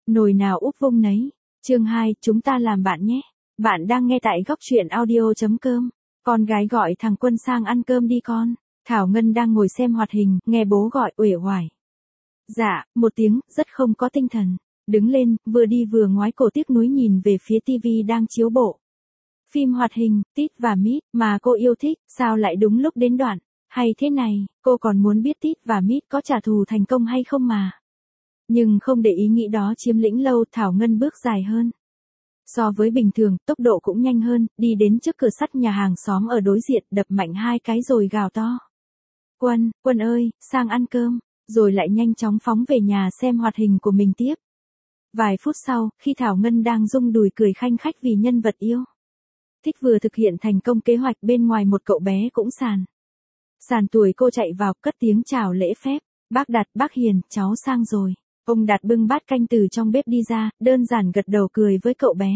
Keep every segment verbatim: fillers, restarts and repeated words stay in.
Nồi nào úp vung nấy. Chương hai, chúng ta làm bạn nhé. Bạn đang nghe tại góc truyện audio.com. Con gái gọi thằng Quân sang ăn cơm đi con. Thảo Ngân đang ngồi xem hoạt hình, nghe bố gọi uể oải. Dạ, một tiếng, rất không có tinh thần. Đứng lên, vừa đi vừa ngoái cổ tiếc nuối nhìn về phía tivi đang chiếu bộ. Phim hoạt hình, Tít và Mít, mà cô yêu thích, sao lại đúng lúc đến đoạn. Hay thế này, cô còn muốn biết Tít và Mít có trả thù thành công hay không mà. Nhưng không để ý nghĩ đó chiếm lĩnh lâu, Thảo Ngân bước dài hơn. So với bình thường, tốc độ cũng nhanh hơn, đi đến trước cửa sắt nhà hàng xóm ở đối diện, đập mạnh hai cái rồi gào to. Quân, Quân ơi, sang ăn cơm, rồi lại nhanh chóng phóng về nhà xem hoạt hình của mình tiếp. Vài phút sau, khi Thảo Ngân đang rung đùi cười khanh khách vì nhân vật yêu thích vừa thực hiện thành công kế hoạch, bên ngoài một cậu bé cũng sàn. Sàn tuổi cô chạy vào, cất tiếng chào lễ phép. Bác Đạt, bác Hiền, cháu sang rồi. Ông Đạt bưng bát canh từ trong bếp đi ra, đơn giản gật đầu cười với cậu bé.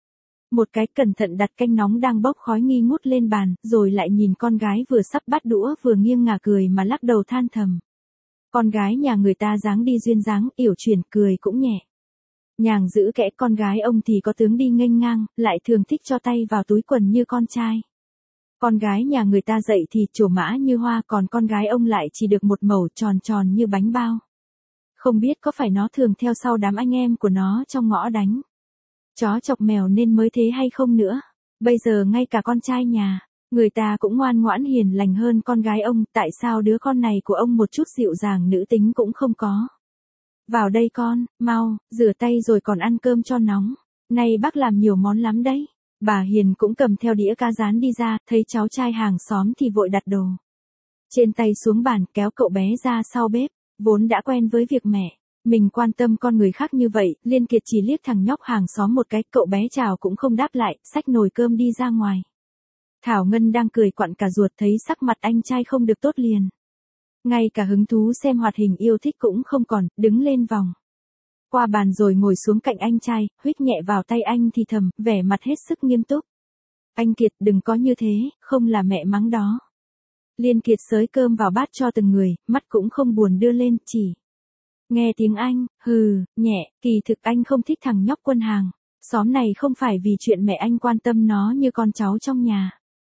Một cái cẩn thận đặt canh nóng đang bốc khói nghi ngút lên bàn, rồi lại nhìn con gái vừa sắp bắt đũa vừa nghiêng ngả cười mà lắc đầu than thầm. Con gái nhà người ta dáng đi duyên dáng, yểu chuyển, cười cũng nhẹ nhàng giữ kẽ, con gái ông thì có tướng đi nghênh ngang, lại thường thích cho tay vào túi quần như con trai. Con gái nhà người ta dậy thì trổ mã như hoa, còn con gái ông lại chỉ được một mẩu tròn tròn như bánh bao. Không biết có phải nó thường theo sau đám anh em của nó trong ngõ đánh chó chọc mèo nên mới thế hay không nữa. Bây giờ ngay cả con trai nhà người ta cũng ngoan ngoãn hiền lành hơn con gái ông, tại sao đứa con này của ông một chút dịu dàng nữ tính cũng không có. Vào đây con, mau, rửa tay rồi còn ăn cơm cho nóng. Nay bác làm nhiều món lắm đấy. Bà Hiền cũng cầm theo đĩa cá rán đi ra, thấy cháu trai hàng xóm thì vội đặt đồ trên tay xuống bàn, kéo cậu bé ra sau bếp. Vốn đã quen với việc mẹ mình quan tâm con người khác như vậy, Liên Kiệt chỉ liếc thằng nhóc hàng xóm một cái, cậu bé chào cũng không đáp lại, xách nồi cơm đi ra ngoài. Thảo Ngân đang cười quặn cả ruột thấy sắc mặt anh trai không được tốt liền. Ngay cả hứng thú xem hoạt hình yêu thích cũng không còn, đứng lên vòng qua bàn rồi ngồi xuống cạnh anh trai, huých nhẹ vào tay anh thì thầm, vẻ mặt hết sức nghiêm túc. Anh Kiệt, đừng có như thế, không là mẹ mắng đó. Liên Kiệt xới cơm vào bát cho từng người, mắt cũng không buồn đưa lên, chỉ nghe tiếng anh, hừ, nhẹ, kỳ thực anh không thích thằng nhóc Quân hàng xóm này, không phải vì chuyện mẹ anh quan tâm nó như con cháu trong nhà.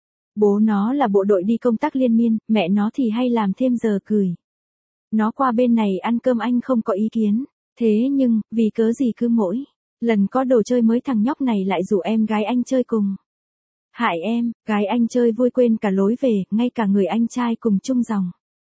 Bố nó là bộ đội đi công tác liên miên, mẹ nó thì hay làm thêm giờ cười. Nó qua bên này ăn cơm anh không có ý kiến. Thế nhưng, vì cớ gì cứ mỗi lần có đồ chơi mới thằng nhóc này lại rủ em gái anh chơi cùng. Hại em, gái anh chơi vui quên cả lối về, ngay cả người anh trai cùng chung dòng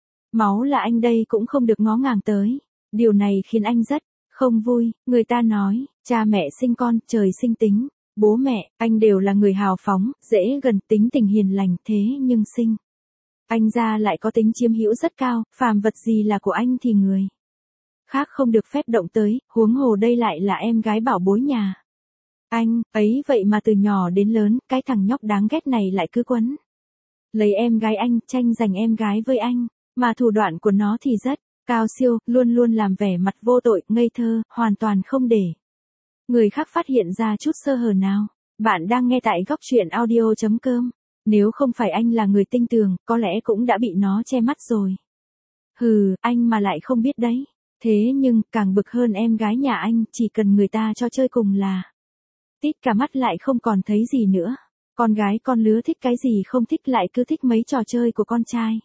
máu là anh đây cũng không được ngó ngàng tới. Điều này khiến anh rất không vui. Người ta nói, cha mẹ sinh con, trời sinh tính. Bố mẹ, anh đều là người hào phóng, dễ gần, tính tình hiền lành, thế nhưng sinh anh ra lại có tính chiếm hữu rất cao, phàm vật gì là của anh thì người khác không được phép động tới, huống hồ đây lại là em gái bảo bối nhà anh, ấy vậy mà từ nhỏ đến lớn, cái thằng nhóc đáng ghét này lại cứ quấn lấy em gái anh, tranh giành em gái với anh, mà thủ đoạn của nó thì rất cao siêu, luôn luôn làm vẻ mặt vô tội, ngây thơ, hoàn toàn không để người khác phát hiện ra chút sơ hở nào. Bạn đang nghe tại góc truyện audio.com. Nếu không phải anh là người tinh tường, có lẽ cũng đã bị nó che mắt rồi. Hừ, anh mà lại không biết đấy. Thế nhưng, càng bực hơn em gái nhà anh, chỉ cần người ta cho chơi cùng là tít cả mắt lại không còn thấy gì nữa. Con gái con lứa thích cái gì không thích lại cứ thích mấy trò chơi của con trai.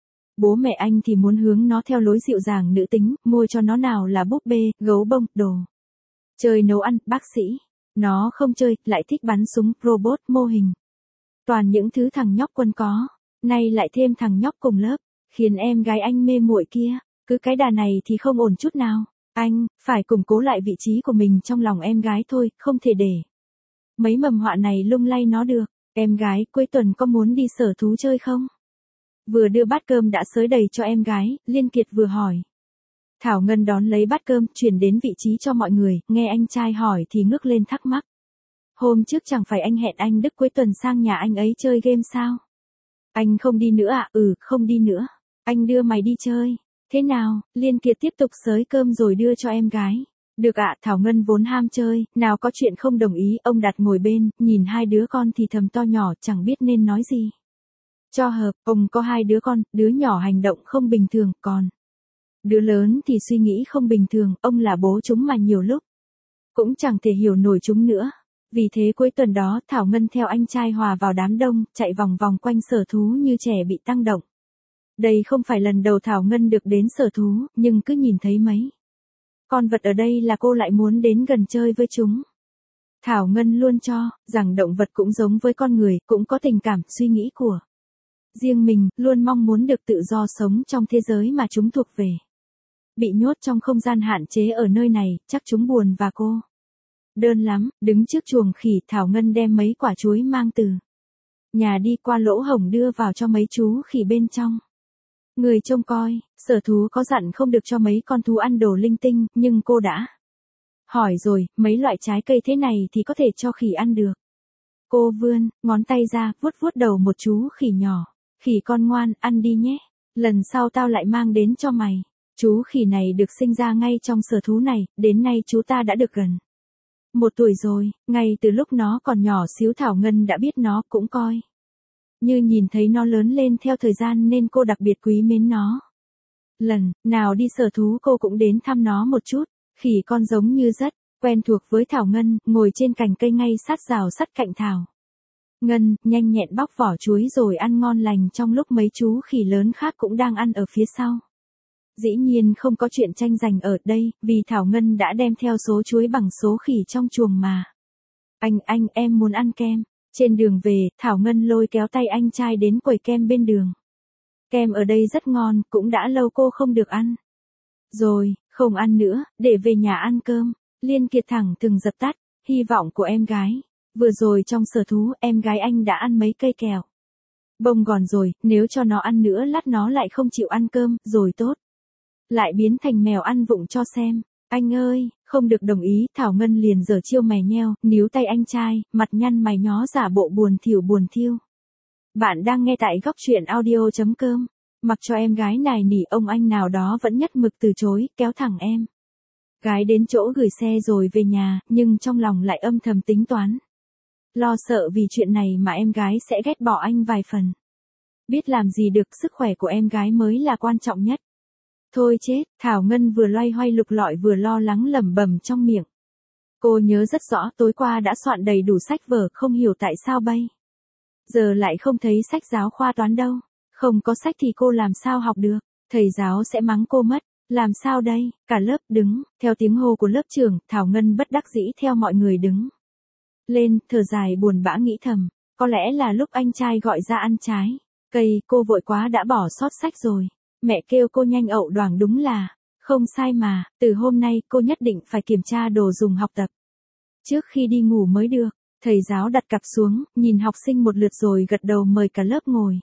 Bố mẹ anh thì muốn hướng nó theo lối dịu dàng nữ tính, mua cho nó nào là búp bê, gấu bông, đồ chơi nấu ăn, bác sĩ. Nó không chơi, lại thích bắn súng, robot, mô hình. Toàn những thứ thằng nhóc Quân có. Nay lại thêm thằng nhóc cùng lớp, khiến em gái anh mê muội kia. Cứ cái đà này thì không ổn chút nào. Anh, phải củng cố lại vị trí của mình trong lòng em gái thôi, không thể để mấy mầm họa này lung lay nó được. Em gái, cuối tuần có muốn đi sở thú chơi không? Vừa đưa bát cơm đã xới đầy cho em gái, Liên Kiệt vừa hỏi. Thảo Ngân đón lấy bát cơm, chuyển đến vị trí cho mọi người, nghe anh trai hỏi thì ngước lên thắc mắc. Hôm trước chẳng phải anh hẹn anh Đức cuối tuần sang nhà anh ấy chơi game sao? Anh không đi nữa à? Ừ, không đi nữa. Anh đưa mày đi chơi. Thế nào? Liên Kiệt tiếp tục xới cơm rồi đưa cho em gái. Được ạ, Thảo Ngân vốn ham chơi, nào có chuyện không đồng ý. Ông Đạt ngồi bên, nhìn hai đứa con thì thầm to nhỏ, chẳng biết nên nói gì cho hợp. Ông có hai đứa con, đứa nhỏ hành động không bình thường, còn đứa lớn thì suy nghĩ không bình thường. Ông là bố chúng mà nhiều lúc cũng chẳng thể hiểu nổi chúng nữa. Vì thế cuối tuần đó Thảo Ngân theo anh trai hòa vào đám đông, chạy vòng vòng quanh sở thú như trẻ bị tăng động. Đây không phải lần đầu Thảo Ngân được đến sở thú, nhưng cứ nhìn thấy mấy con vật ở đây là cô lại muốn đến gần chơi với chúng. Thảo Ngân luôn cho rằng động vật cũng giống với con người, cũng có tình cảm, suy nghĩ của riêng mình, luôn mong muốn được tự do sống trong thế giới mà chúng thuộc về. Bị nhốt trong không gian hạn chế ở nơi này, chắc chúng buồn và cô đơn lắm. Đứng trước chuồng khỉ, Thảo Ngân đem mấy quả chuối mang từ nhà đi qua lỗ hổng đưa vào cho mấy chú khỉ bên trong. Người trông coi, sở thú có dặn không được cho mấy con thú ăn đồ linh tinh, nhưng cô đã hỏi rồi, mấy loại trái cây thế này thì có thể cho khỉ ăn được. Cô vươn ngón tay ra, vuốt vuốt đầu một chú khỉ nhỏ. Khỉ con ngoan, ăn đi nhé. Lần sau tao lại mang đến cho mày. Chú khỉ này được sinh ra ngay trong sở thú này, đến nay chú ta đã được gần một tuổi rồi. Ngay từ lúc nó còn nhỏ xíu Thảo Ngân đã biết nó, cũng coi như nhìn thấy nó lớn lên theo thời gian nên cô đặc biệt quý mến nó. Lần nào đi sở thú cô cũng đến thăm nó một chút. Khỉ con giống như rất quen thuộc với Thảo Ngân, ngồi trên cành cây ngay sát rào sắt cạnh Thảo Ngân, nhanh nhẹn bóc vỏ chuối rồi ăn ngon lành trong lúc mấy chú khỉ lớn khác cũng đang ăn ở phía sau. Dĩ nhiên không có chuyện tranh giành ở đây, vì Thảo Ngân đã đem theo số chuối bằng số khỉ trong chuồng mà. Anh, anh, em muốn ăn kem. Trên đường về, Thảo Ngân lôi kéo tay anh trai đến quầy kem bên đường. Kem ở đây rất ngon, cũng đã lâu cô không được ăn. Rồi, không ăn nữa, để về nhà ăn cơm. Liên Kiệt thẳng từng dập tắt hy vọng của em gái. Vừa rồi trong sở thú, em gái anh đã ăn mấy cây kẹo bông gòn rồi, nếu cho nó ăn nữa lát nó lại không chịu ăn cơm, rồi tốt lại biến thành mèo ăn vụng cho xem. Anh ơi, không được đồng ý. Thảo Ngân liền giở chiêu mè nheo, níu tay anh trai, mặt nhăn mày nhó giả bộ buồn thỉu buồn thiu. Bạn đang nghe tại góc truyện audio chấm com. Mặc cho em gái nài nỉ ông anh nào đó vẫn nhất mực từ chối, kéo thẳng em gái đến chỗ gửi xe rồi về nhà, nhưng trong lòng lại âm thầm tính toán. Lo sợ vì chuyện này mà em gái sẽ ghét bỏ anh vài phần. Biết làm gì được, sức khỏe của em gái mới là quan trọng nhất. Thôi chết, Thảo Ngân vừa loay hoay lục lọi vừa lo lắng lẩm bẩm trong miệng. Cô nhớ rất rõ tối qua đã soạn đầy đủ sách vở, không hiểu tại sao bây giờ lại không thấy sách giáo khoa toán đâu. Không có sách thì cô làm sao học được, thầy giáo sẽ mắng cô mất. Làm sao đây, cả lớp đứng, theo tiếng hô của lớp trưởng, Thảo Ngân bất đắc dĩ theo mọi người đứng lên, thở dài buồn bã nghĩ thầm, có lẽ là lúc anh trai gọi ra ăn trái cây, cô vội quá đã bỏ sót sách rồi. Mẹ kêu cô nhanh ậu đoảng đúng là không sai mà, từ hôm nay cô nhất định phải kiểm tra đồ dùng học tập trước khi đi ngủ mới được. Thầy giáo đặt cặp xuống, nhìn học sinh một lượt rồi gật đầu mời cả lớp ngồi.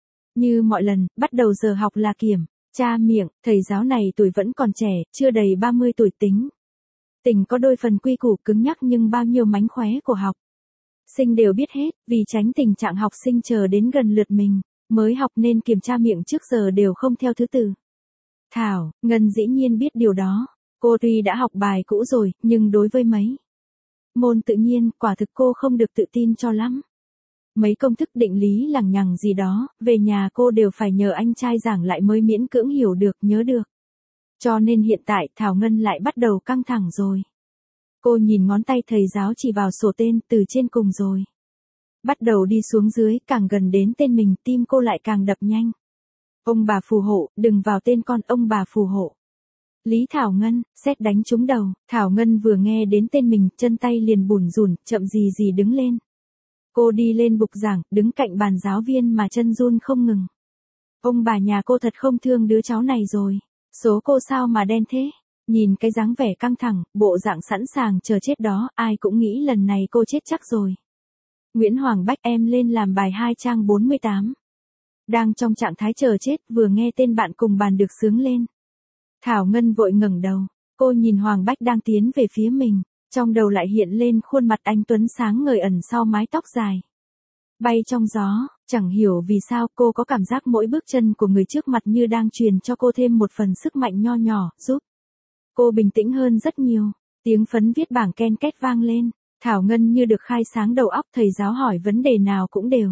Như mọi lần, bắt đầu giờ học là kiểm tra miệng. Thầy giáo này tuổi vẫn còn trẻ, chưa đầy ba mươi tuổi, tính tình có đôi phần quy củ cứng nhắc, nhưng bao nhiêu mánh khóe của học sinh đều biết hết. Vì tránh tình trạng học sinh chờ đến gần lượt mình mới học nên kiểm tra miệng trước giờ đều không theo thứ tự. Thảo Ngân dĩ nhiên biết điều đó. Cô tuy đã học bài cũ rồi, nhưng đối với mấy môn tự nhiên, quả thực cô không được tự tin cho lắm. Mấy công thức định lý lằng nhằng gì đó, về nhà cô đều phải nhờ anh trai giảng lại mới miễn cưỡng hiểu được, nhớ được. Cho nên hiện tại Thảo Ngân lại bắt đầu căng thẳng rồi. Cô nhìn ngón tay thầy giáo chỉ vào sổ tên từ trên cùng rồi bắt đầu đi xuống dưới, càng gần đến tên mình, tim cô lại càng đập nhanh. Ông bà phù hộ, đừng vào tên con, ông bà phù hộ. Lý Thảo Ngân, sét đánh trúng đầu. Thảo Ngân vừa nghe đến tên mình, chân tay liền bủn rủn, chậm gì gì đứng lên. Cô đi lên bục giảng, đứng cạnh bàn giáo viên mà chân run không ngừng. Ông bà nhà cô thật không thương đứa cháu này rồi. Số cô sao mà đen thế? Nhìn cái dáng vẻ căng thẳng, bộ dạng sẵn sàng chờ chết đó, ai cũng nghĩ lần này cô chết chắc rồi. Nguyễn Hoàng Bách, em lên làm bài hai trang bốn mươi tám. Đang trong trạng thái chờ chết, vừa nghe tên bạn cùng bàn được xướng lên. Thảo Ngân vội ngẩng đầu, cô nhìn Hoàng Bách đang tiến về phía mình, trong đầu lại hiện lên khuôn mặt anh tuấn sáng ngời ẩn sau mái tóc dài bay trong gió. Chẳng hiểu vì sao cô có cảm giác mỗi bước chân của người trước mặt như đang truyền cho cô thêm một phần sức mạnh nho nhỏ, giúp cô bình tĩnh hơn rất nhiều. Tiếng phấn viết bảng ken két vang lên. Thảo Ngân như được khai sáng đầu óc, thầy giáo hỏi vấn đề nào cũng đều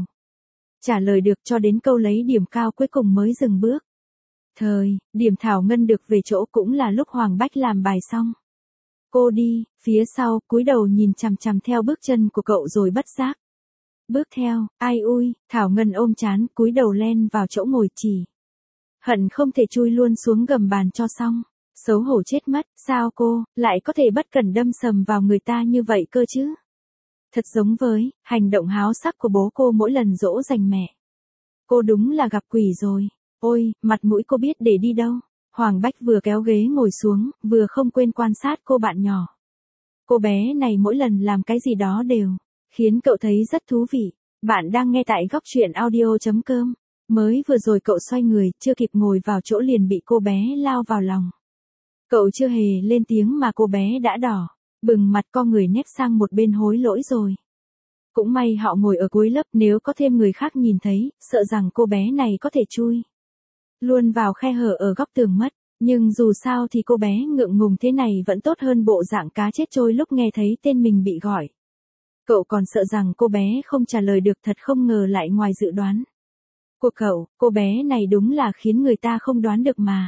trả lời được, cho đến câu lấy điểm cao cuối cùng mới dừng bước. Thời điểm Thảo Ngân được về chỗ cũng là lúc Hoàng Bách làm bài xong. Cô đi, phía sau, cúi đầu nhìn chằm chằm theo bước chân của cậu rồi bất giác. Bước theo, ai ui, Thảo Ngân ôm chán, cúi đầu len vào chỗ ngồi chỉ. Hận không thể chui luôn xuống gầm bàn cho xong. Xấu hổ chết mất, sao cô, lại có thể bất cẩn đâm sầm vào người ta như vậy cơ chứ? Thật giống với, hành động háo sắc của bố cô mỗi lần dỗ dành mẹ. Cô đúng là gặp quỷ rồi. Ôi, mặt mũi cô biết để đi đâu. Hoàng Bách vừa kéo ghế ngồi xuống, vừa không quên quan sát cô bạn nhỏ. Cô bé này mỗi lần làm cái gì đó đều khiến cậu thấy rất thú vị. Bạn đang nghe tại góc truyện audio chấm com. Mới vừa rồi cậu xoay người, chưa kịp ngồi vào chỗ liền bị cô bé lao vào lòng. Cậu chưa hề lên tiếng mà cô bé đã đỏ, bừng mặt co người nép sang một bên hối lỗi rồi. Cũng may họ ngồi ở cuối lớp, nếu có thêm người khác nhìn thấy, sợ rằng cô bé này có thể chui luôn vào khe hở ở góc tường mất. Nhưng dù sao thì cô bé ngượng ngùng thế này vẫn tốt hơn bộ dạng cá chết trôi lúc nghe thấy tên mình bị gọi. Cậu còn sợ rằng cô bé không trả lời được, thật không ngờ lại ngoài dự đoán của cậu, cô bé này đúng là khiến người ta không đoán được mà.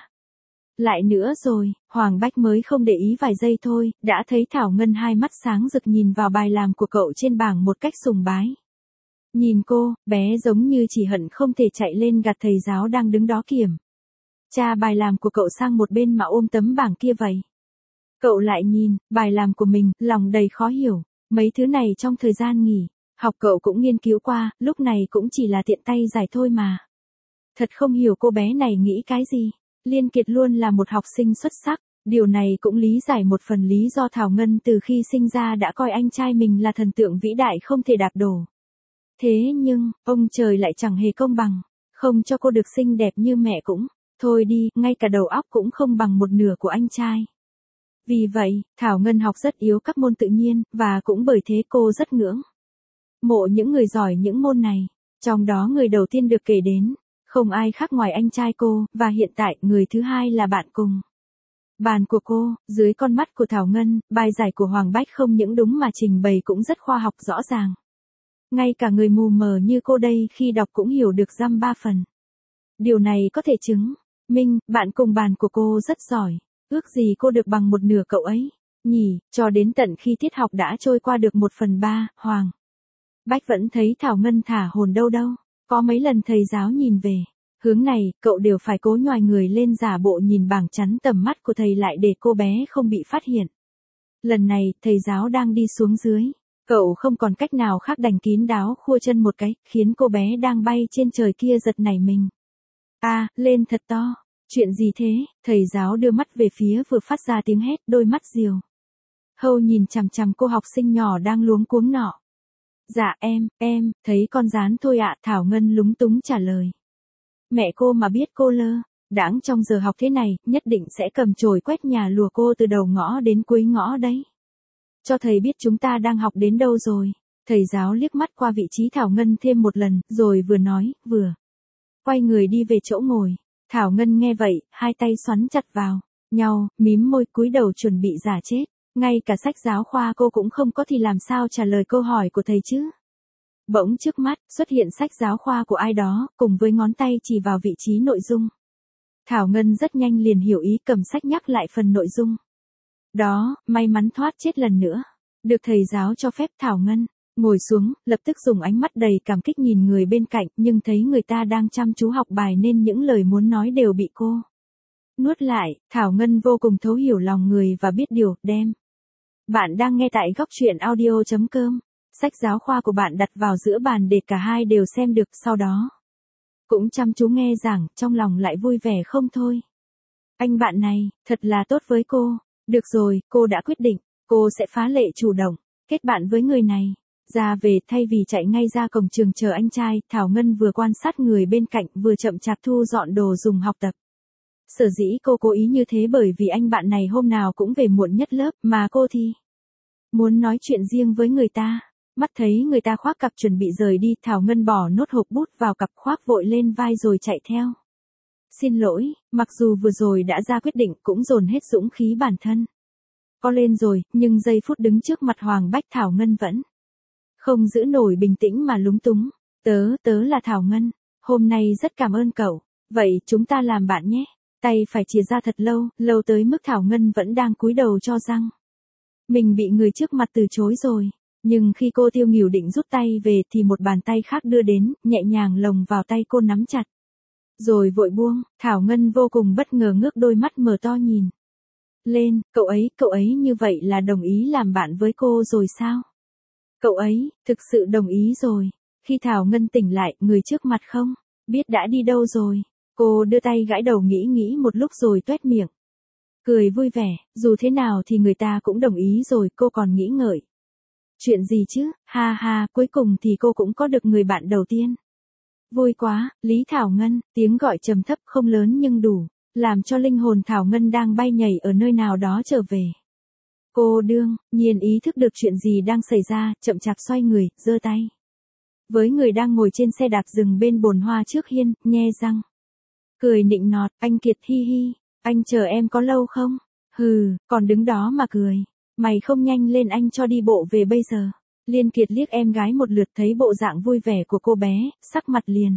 Lại nữa rồi, Hoàng Bách mới không để ý vài giây thôi, đã thấy Thảo Ngân hai mắt sáng rực nhìn vào bài làm của cậu trên bảng một cách sùng bái. Nhìn cô, bé giống như chỉ hận không thể chạy lên gạt thầy giáo đang đứng đó kiểm tra bài làm của cậu sang một bên mà ôm tấm bảng kia vậy. Cậu lại nhìn, bài làm của mình, lòng đầy khó hiểu, mấy thứ này trong thời gian nghỉ học cậu cũng nghiên cứu qua, lúc này cũng chỉ là tiện tay giải thôi mà. Thật không hiểu cô bé này nghĩ cái gì. Liên Kiệt luôn là một học sinh xuất sắc, điều này cũng lý giải một phần lý do Thảo Ngân từ khi sinh ra đã coi anh trai mình là thần tượng vĩ đại không thể đạp đổ. Thế nhưng, ông trời lại chẳng hề công bằng, không cho cô được xinh đẹp như mẹ cũng, thôi đi, ngay cả đầu óc cũng không bằng một nửa của anh trai. Vì vậy, Thảo Ngân học rất yếu các môn tự nhiên, và cũng bởi thế cô rất ngưỡng mộ những người giỏi những môn này. Trong đó người đầu tiên được kể đến không ai khác ngoài anh trai cô, và hiện tại người thứ hai là bạn cùng bàn của cô. Dưới con mắt của Thảo Ngân, bài giải của Hoàng Bách không những đúng mà trình bày cũng rất khoa học rõ ràng. Ngay cả người mù mờ như cô đây khi đọc cũng hiểu được dăm ba phần. Điều này có thể chứng minh, bạn cùng bàn của cô rất giỏi. Ước gì cô được bằng một nửa cậu ấy, nhỉ, cho đến tận khi tiết học đã trôi qua được một phần ba, Hoàng Bách vẫn thấy Thảo Ngân thả hồn đâu đâu. Có mấy lần thầy giáo nhìn về hướng này, cậu đều phải cố nhoài người lên giả bộ nhìn bảng chắn tầm mắt của thầy lại để cô bé không bị phát hiện. Lần này, thầy giáo đang đi xuống dưới. Cậu không còn cách nào khác đành kín đáo khua chân một cái, khiến cô bé đang bay trên trời kia giật nảy mình. À, lên thật to. Chuyện gì thế? Thầy giáo đưa mắt về phía vừa phát ra tiếng hét, đôi mắt diều hâu nhìn chằm chằm cô học sinh nhỏ đang luống cuống nọ. Dạ em, em, thấy con rán thôi ạ, Thảo Ngân lúng túng trả lời. Mẹ cô mà biết cô lơ đãng trong giờ học thế này, nhất định sẽ cầm chổi quét nhà lùa cô từ đầu ngõ đến cuối ngõ đấy. Cho thầy biết chúng ta đang học đến đâu rồi. Thầy giáo liếc mắt qua vị trí Thảo Ngân thêm một lần, rồi vừa nói, vừa quay người đi về chỗ ngồi. Thảo Ngân nghe vậy, hai tay xoắn chặt vào nhau, mím môi cúi đầu chuẩn bị giả chết. Ngay cả sách giáo khoa cô cũng không có thì làm sao trả lời câu hỏi của thầy chứ. Bỗng trước mắt, xuất hiện sách giáo khoa của ai đó, cùng với ngón tay chỉ vào vị trí nội dung. Thảo Ngân rất nhanh liền hiểu ý, cầm sách nhắc lại phần nội dung. Đó, may mắn thoát chết lần nữa. Được thầy giáo cho phép Thảo Ngân ngồi xuống, lập tức dùng ánh mắt đầy cảm kích nhìn người bên cạnh, nhưng thấy người ta đang chăm chú học bài nên những lời muốn nói đều bị cô nuốt lại. Thảo Ngân vô cùng thấu hiểu lòng người và biết điều, đem. Bạn đang nghe tại góc truyện audio chấm com. Sách giáo khoa của bạn đặt vào giữa bàn để cả hai đều xem được, sau đó cũng chăm chú nghe giảng, trong lòng lại vui vẻ không thôi. Anh bạn này, thật là tốt với cô. Được rồi, cô đã quyết định, cô sẽ phá lệ chủ động kết bạn với người này. Ra về, thay vì chạy ngay ra cổng trường chờ anh trai, Thảo Ngân vừa quan sát người bên cạnh vừa chậm chạp thu dọn đồ dùng học tập. Sở dĩ cô cố ý như thế bởi vì anh bạn này hôm nào cũng về muộn nhất lớp, mà cô thì muốn nói chuyện riêng với người ta. Mắt thấy người ta khoác cặp chuẩn bị rời đi, Thảo Ngân bỏ nốt hộp bút vào cặp khoác vội lên vai rồi chạy theo. Xin lỗi, mặc dù vừa rồi đã ra quyết định cũng dồn hết dũng khí bản thân có lên rồi, nhưng giây phút đứng trước mặt Hoàng Bách Thảo Ngân vẫn không giữ nổi bình tĩnh mà lúng túng. Tớ, tớ là Thảo Ngân, hôm nay rất cảm ơn cậu, vậy chúng ta làm bạn nhé. Tay phải chìa ra thật lâu, lâu tới mức Thảo Ngân vẫn đang cúi đầu cho răng mình bị người trước mặt từ chối rồi. Nhưng khi cô Tiêu Nghỉu định rút tay về thì một bàn tay khác đưa đến, nhẹ nhàng lồng vào tay cô nắm chặt. Rồi vội buông, Thảo Ngân vô cùng bất ngờ ngước đôi mắt mở to nhìn lên, cậu ấy, cậu ấy như vậy là đồng ý làm bạn với cô rồi sao? Cậu ấy, thực sự đồng ý rồi. Khi Thảo Ngân tỉnh lại, người trước mặt không biết đã đi đâu rồi. Cô đưa tay gãi đầu nghĩ nghĩ một lúc rồi toét miệng. Cười vui vẻ, dù thế nào thì người ta cũng đồng ý rồi, cô còn nghĩ ngợi. Chuyện gì chứ, ha ha, cuối cùng thì cô cũng có được người bạn đầu tiên. Vui quá, Lý Thảo Ngân, tiếng gọi trầm thấp không lớn nhưng đủ, làm cho linh hồn Thảo Ngân đang bay nhảy ở nơi nào đó trở về. Cô đương nhiên ý thức được chuyện gì đang xảy ra, chậm chạp xoay người, giơ tay. Với người đang ngồi trên xe đạp dừng bên bồn hoa trước hiên, nhe răng. Cười nịnh nọt, anh Kiệt hi hi, anh chờ em có lâu không? Hừ, còn đứng đó mà cười. Mày không nhanh lên anh cho đi bộ về bây giờ. Liên Kiệt liếc em gái một lượt thấy bộ dạng vui vẻ của cô bé, sắc mặt liền.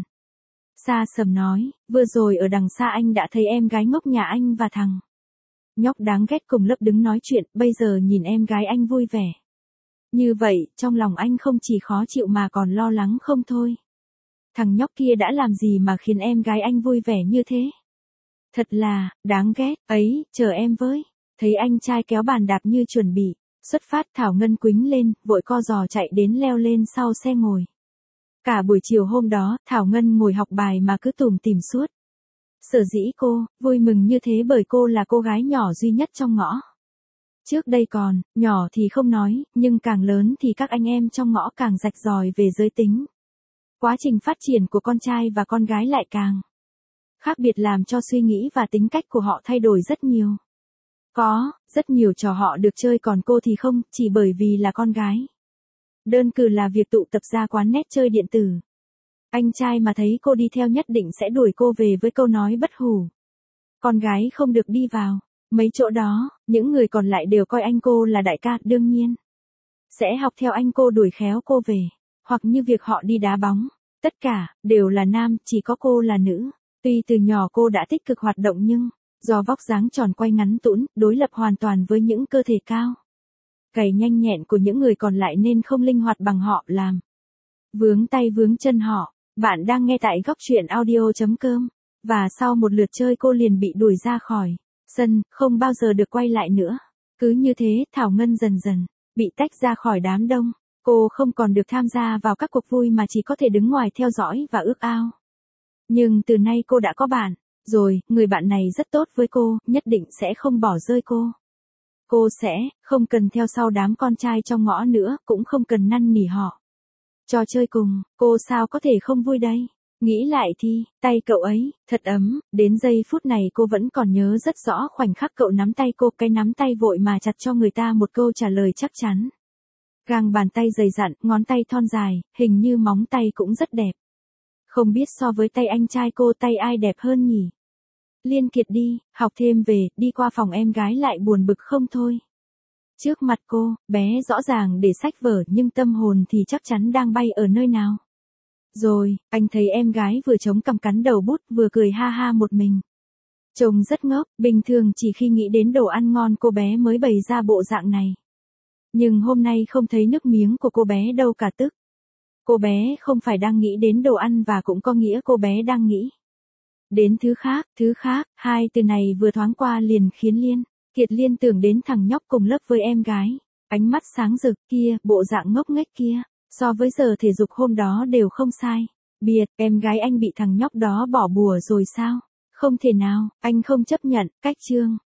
Xa sầm nói, vừa rồi ở đằng xa anh đã thấy em gái ngốc nhà anh và thằng nhóc đáng ghét cùng lớp đứng nói chuyện, bây giờ nhìn em gái anh vui vẻ. Như vậy, trong lòng anh không chỉ khó chịu mà còn lo lắng không thôi. Thằng nhóc kia đã làm gì mà khiến em gái anh vui vẻ như thế? Thật là, đáng ghét, ấy, chờ em với. Thấy anh trai kéo bàn đạp như chuẩn bị. Xuất phát Thảo Ngân quính lên, vội co giò chạy đến leo lên sau xe ngồi. Cả buổi chiều hôm đó, Thảo Ngân ngồi học bài mà cứ tủm tỉm suốt. Sở dĩ cô, vui mừng như thế bởi cô là cô gái nhỏ duy nhất trong ngõ. Trước đây còn, nhỏ thì không nói, nhưng càng lớn thì các anh em trong ngõ càng rạch ròi về giới tính. Quá trình phát triển của con trai và con gái lại càng khác biệt làm cho suy nghĩ và tính cách của họ thay đổi rất nhiều. Có, rất nhiều trò họ được chơi còn cô thì không, chỉ bởi vì là con gái. Đơn cử là việc tụ tập ra quán net chơi điện tử. Anh trai mà thấy cô đi theo nhất định sẽ đuổi cô về với câu nói bất hủ. Con gái không được đi vào. Mấy chỗ đó, những người còn lại đều coi anh cô là đại ca, đương nhiên. Sẽ học theo anh cô đuổi khéo cô về. Hoặc như việc họ đi đá bóng. Tất cả, đều là nam, chỉ có cô là nữ. Tuy từ nhỏ cô đã tích cực hoạt động nhưng, do vóc dáng tròn quay ngắn tũn, đối lập hoàn toàn với những cơ thể cao gầy nhanh nhẹn của những người còn lại nên không linh hoạt bằng họ làm. Vướng tay vướng chân họ. Bạn đang nghe tại góc truyện audio chấm com. Và sau một lượt chơi cô liền bị đuổi ra khỏi sân, không bao giờ được quay lại nữa. Cứ như thế, Thảo Ngân dần dần bị tách ra khỏi đám đông. Cô không còn được tham gia vào các cuộc vui mà chỉ có thể đứng ngoài theo dõi và ước ao. Nhưng từ nay cô đã có bạn rồi, người bạn này rất tốt với cô, nhất định sẽ không bỏ rơi cô. Cô sẽ không cần theo sau đám con trai trong ngõ nữa, cũng không cần năn nỉ họ cho chơi cùng, cô sao có thể không vui đây? Nghĩ lại thì, tay cậu ấy, thật ấm, đến giây phút này cô vẫn còn nhớ rất rõ khoảnh khắc cậu nắm tay cô, cái nắm tay vội mà chặt cho người ta một câu trả lời chắc chắn. Gang bàn tay dày dặn, ngón tay thon dài, hình như móng tay cũng rất đẹp. Không biết so với tay anh trai cô tay ai đẹp hơn nhỉ? Liên Kiệt đi, học thêm về, đi qua phòng em gái lại buồn bực không thôi. Trước mặt cô, bé rõ ràng để sách vở nhưng tâm hồn thì chắc chắn đang bay ở nơi nào. Rồi, anh thấy em gái vừa chống cằm cắn đầu bút vừa cười ha ha một mình. Trông rất ngốc, bình thường chỉ khi nghĩ đến đồ ăn ngon cô bé mới bày ra bộ dạng này. Nhưng hôm nay không thấy nước miếng của cô bé đâu cả tức. Cô bé không phải đang nghĩ đến đồ ăn và cũng có nghĩa cô bé đang nghĩ đến thứ khác, thứ khác, hai từ này vừa thoáng qua liền khiến Liên Kiệt liên tưởng đến thằng nhóc cùng lớp với em gái. Ánh mắt sáng rực kia, bộ dạng ngốc nghếch kia, so với giờ thể dục hôm đó đều không sai. Biệt, em gái anh bị thằng nhóc đó bỏ bùa rồi sao? Không thể nào, anh không chấp nhận, cách chương.